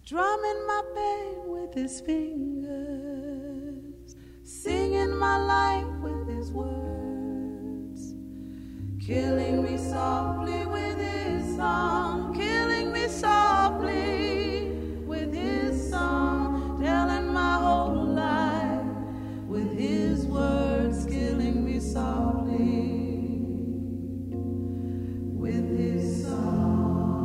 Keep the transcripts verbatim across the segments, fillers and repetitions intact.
strumming my pain with his fingers, singing my life with his words, killing me softly with his song, killing me softly with his song, telling my whole life with his words, killing me softly with his song.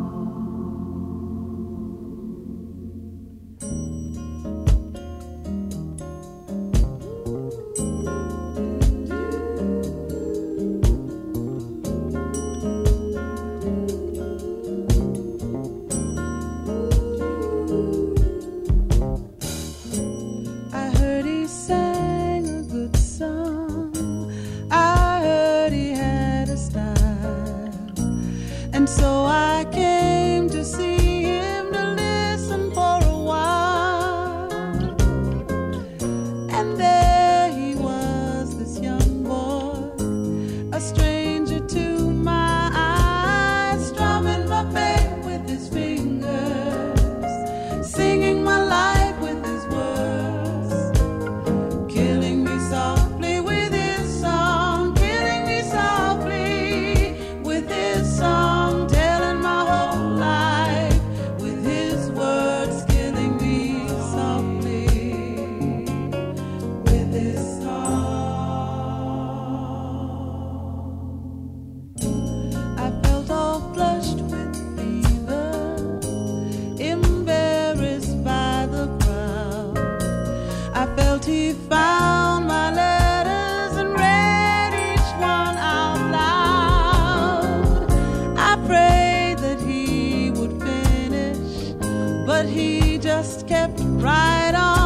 So I came to see him, to listen for a while. And there he was, this young boy, a stranger to my eyes, strumming my pain with his fingers, singing my life with his words, killing me softly with his song, killing me softly with his song. He found my letters and read each one out loud. I prayed that he would finish, but he just kept right on.